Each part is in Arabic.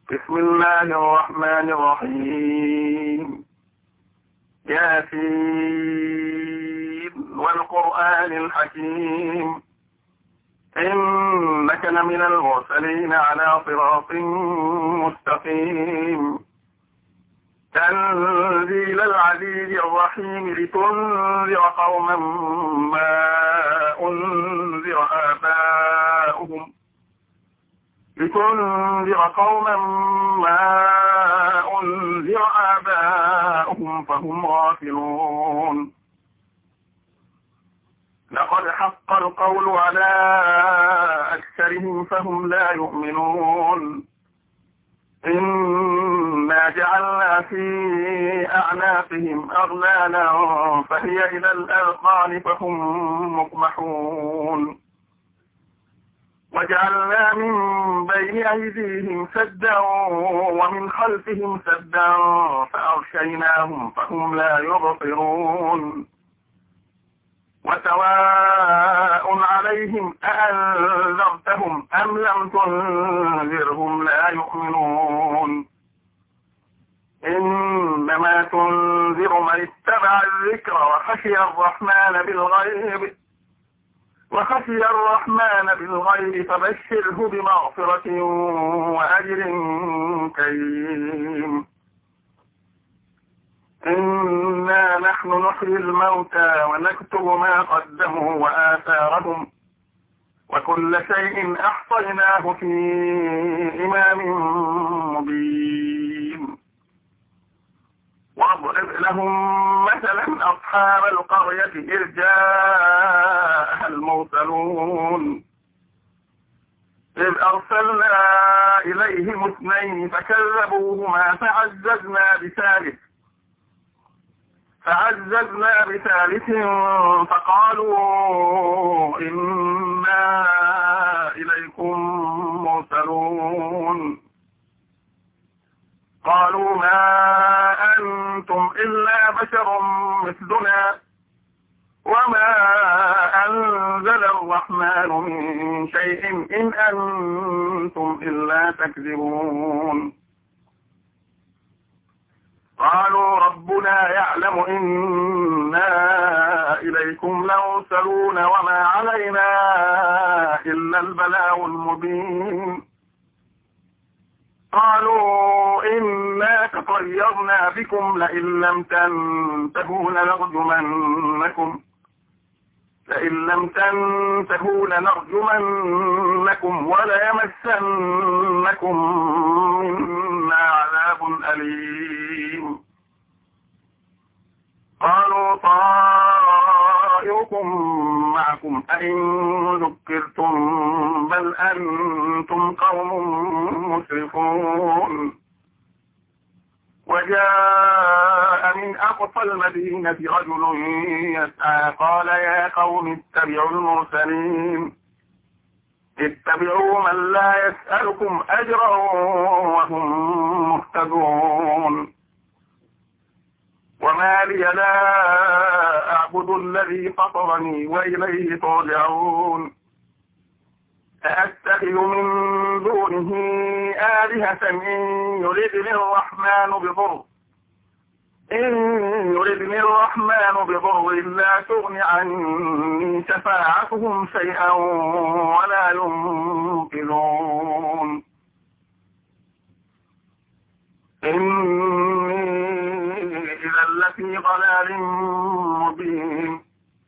بسم الله الرحمن الرحيم. ياسين والقرآن الحكيم إنك لمن المرسلين على صراط مستقيم. تنزيل العزيز الرحيم لتنذر قوما ما أنذر آباؤهم فهم غافلون. لقد حق القول على أكثرهم فهم لا يؤمنون. إنا جعلنا في أعناقهم أغلالا فهي إلى الأذقان فهم مقمحون. وجعلنا من بين أيديهم سدا ومن خلفهم سدا فأغشيناهم فهم لا يبصرون. وسواء عليهم أأنذرتهم أم لم تنذرهم لا يؤمنون. إنما تنذر من اتبع الذكر وخشي الرحمن بالغيب فبشره بمغفرة وأجر كريم. إنا نحن نحيي الموتى ونكتب ما قدموا وآثارهم وكل شيء أحصيناه في إمام مبين. واضرب لهم مثلا أصحاب القرية إذ جاءها المرسلون إذ أرسلنا إليهم 2 فكذبوهما فعززنا بثالث فقالوا إنا إليكم مرسلون. قالوا ما أنتم إلا بشر مثلنا وما أنزل الرحمن من شيء إن أنتم إلا تكذبون. قالوا ربنا يعلم إنا إليكم لمرسلون وما علينا إلا البلاغ المبين. قالوا إنا تطيرنا بكم لئن لم تنتهوا لنرجمنكم وليمسنكم منا عذاب أليم. قالوا طائركم معكم أئن ذكرتم بل أنتم قوم مسرفون. وجاء من أقصى المدينة رجل يسعى قال يا قوم اتبعوا المرسلين اتبعوا من لا يسألكم أجرا وهم مهتدون. وما لي لا أعبد الذي فطرني وإليه ترجعون. أأتخذ من دونه آلهة إن يردني الرحمن بضر لا تغن عني شفاعتهم شيئا ولا ينقذون. إني إذا لفي ضلال مبين.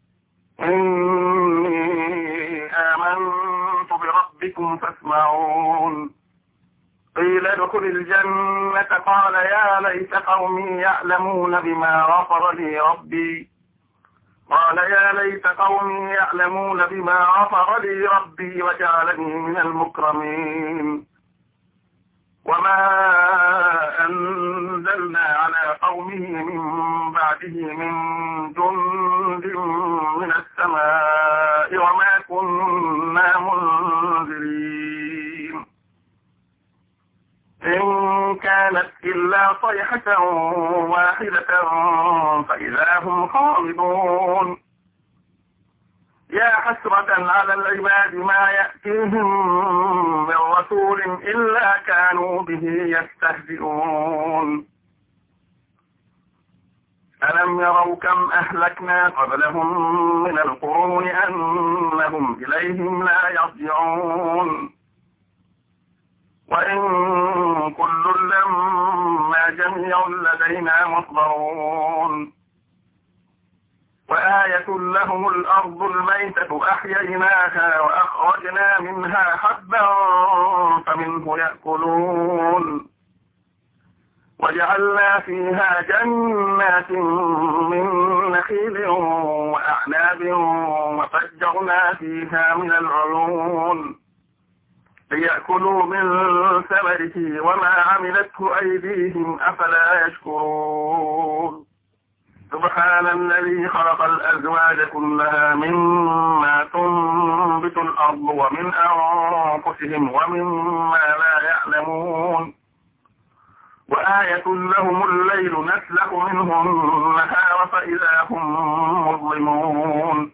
إني آمنت بربكم فاسمعون. قيل ادخل الجنة قال يا ليت قومي يعلمون بما غفر لي ربي وجعلني من المكرمين. وما أنزلنا على قومه من بعده من جند من السماء وما كنا منزلين. إن كانت إلا صيحة واحدة فإذا هم خامدون. يا حسرة على العباد ما يأتيهم من رسول إلا كانوا به يستهزئون ألم يروا كم أهلكنا قبلهم من القرون أنهم إليهم لا يرجعون وإن كل لما جميع لدينا محضرون وآية لهم الأرض الميتة أحييناها وأخرجنا منها حبا فمنه يأكلون وجعلنا فيها جنات من نخيل وأعناب وفجرنا فيها من العيون ليأكلوا من ثمره وما عملته أيديهم أفلا يشكرون سبحان الذي خلق الأزواج كلها مما تنبت الأرض ومن أنفسهم ومما لا يعلمون وآية لهم الليل نسلخ منه النهار فإذا هم مظلمون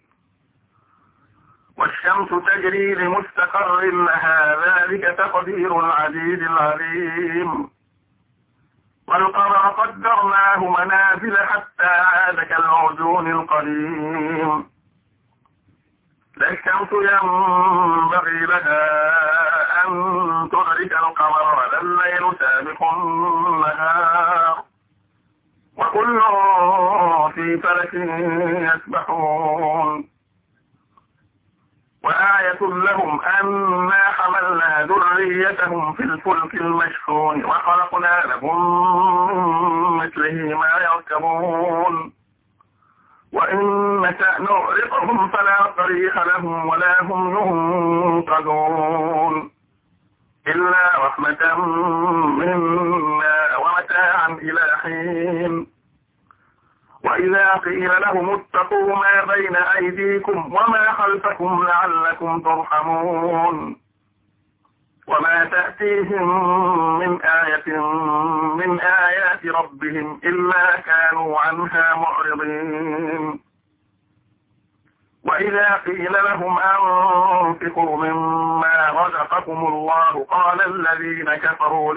والشمس تجري لمستقر لها ذلك تقدير العزيز العليم والقمر قدرناه منازل حتى عاد كالعرجون القديم لا الشمس ينبغي لها أن تدرك القمر ولا الليل سابق النهار وكل في فلك يسبحون وآية لهم أنا حملنا ذريتهم في الفلك المشحون وخلقنا لهم مثله ما يركبون وإن نشأ نغرقهم فلا صريخ لهم ولا هم ينقذون إلا رحمة منا ومتاعا إلى حين وإذا قيل لهم اتقوا ما بين أيديكم وما خلفكم لعلكم ترحمون وما تأتيهم من آية من آيات ربهم إلا كانوا عنها معرضين وإذا قيل لهم أنفقوا مما رزقكم الله قال الذين كفروا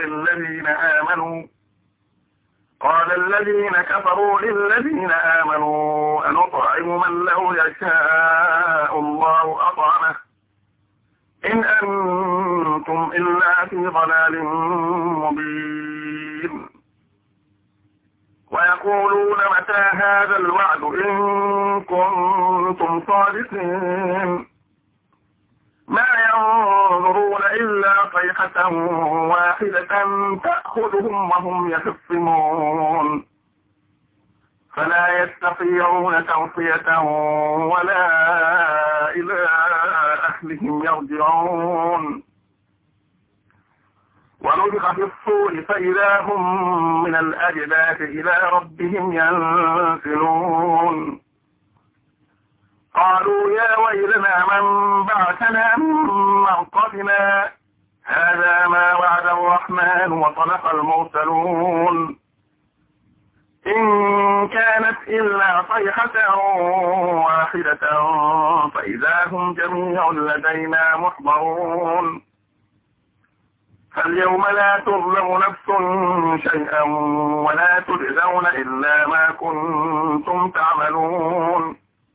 للذين آمنوا أنطعم من لو يشاء الله أطعمه إن أنتم إلا في ضلال مبين ويقولون متى هذا الوعد إن كنتم صادقين ما ينظرون إلا صيحة واحدة تأخذهم وهم يخصمون فلا يستطيعون توصية ولا إلى أهلهم يرجعون ونفخ في الصور فإذا هم من الأجداث إلى ربهم ينسلون قالوا يا ويلنا من بعثنا من مرقدنا هذا ما وعد الرحمن وصدق المرسلون إن كانت إلا صيحة واحدة فإذا هم جميع لدينا محضرون فاليوم لا تظلم نفس شيئا ولا تجزون إلا ما كنتم تعملون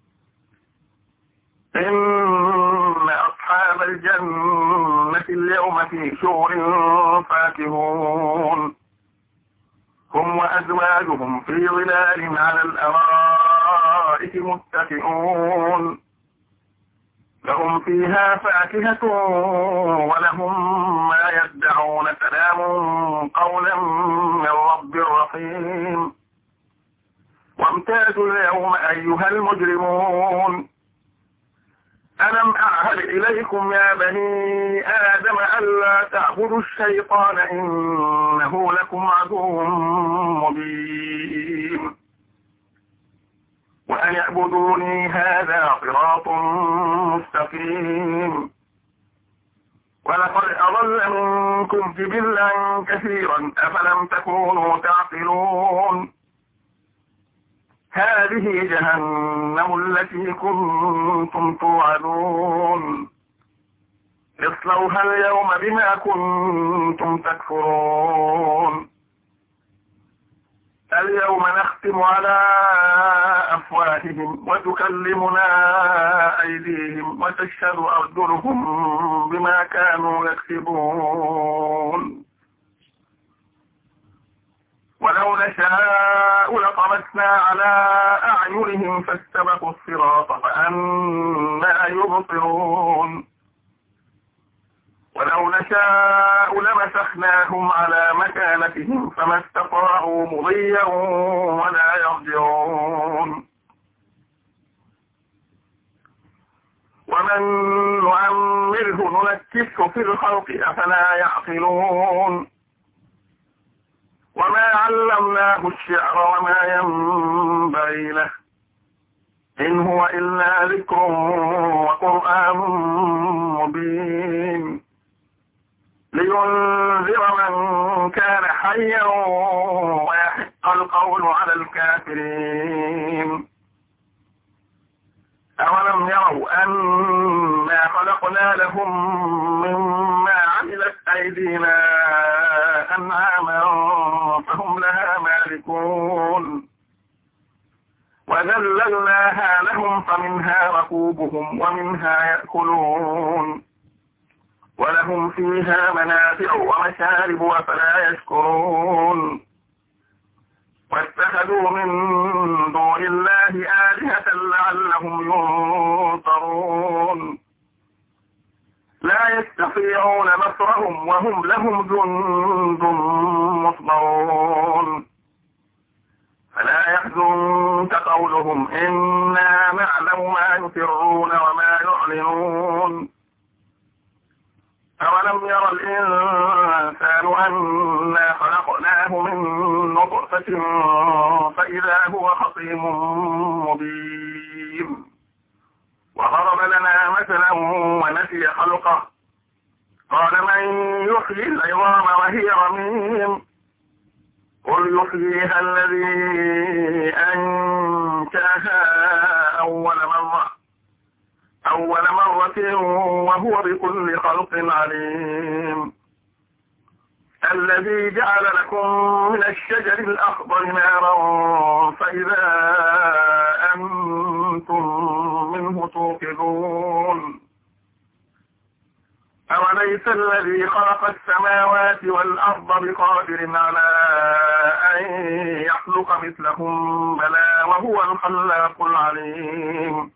إن أصحاب الجنة اليوم في شغل فاكهون هم وأزواجهم في ظلال على الأرائك متكئون لهم فيها فاكهة ولهم ما يدعون سلام قولا من رب رحيم وامتازوا اليوم أيها المجرمون ألم أعهد إليكم يا بني آدم ألا تعبدوا الشيطان إنه لكم عدو مبين وأن يعبدوني هذا صراط مستقيم ولقد أضل منكم جبلا كثيرا أفلم تكونوا تعقلون هذه جهنم التي كنتم توعدون اصلوها اليوم بما كنتم تكفرون اليوم نختم على أفواههم وتكلمنا أيديهم وتشهد أرجلهم بما كانوا يكسبون ولو نشاء لطمسنا على أعينهم فاستبقوا الصراط فأنى يبصرون ولو نشاء لمسخناهم على مكانتهم فما استطاعوا مضيا ولا يرجعون ومن نعمره ننكسه في الخلق أفلا يعقلون وما علمناه الشعر وما ينبغي له إن هو إلا ذكر وقرآن مبين لينذر من كان حيا ويحق القول على الكافرين أولم يروا أنا خلقنا لهم مما عملت أيدينا أنعاما فهم لها مالكون وذللناها لهم فمنها ركوبهم ومنها يأكلون ولهم فيها منافع ومشارب وفلا يشكرون واتخذوا من دون الله آلهة لعلهم ينصرون لا يستطيعون نصرهم وهم لهم جند مصبرون فلا يحزنك قولهم إنا نعلم ما يسرون وما يعلنون أولم ير الإنسان أنا خلقناه من نطفة فإذا هو خصيم مبين وضرب لنا مثلا ونسي خلقه قال من يحيي العظام وهي رميم قل يحييها الذي أنشأها أول مرة وهو بكل خلق عليم الذي جعل لكم من الشجر الأخضر نارا فإذا أنتم منه توقدون أوليس الذي خلق السماوات والأرض بقادر على أن يخلق مثلهم بلى وهو الخلاق العليم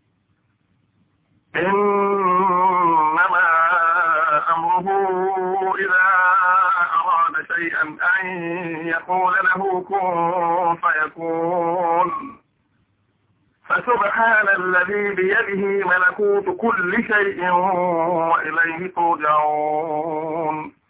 إنما أمره إذا أراد شيئا أن يقول له كن فيكون فسبحان الذي بيده ملكوت كل شيء وإليه ترجعون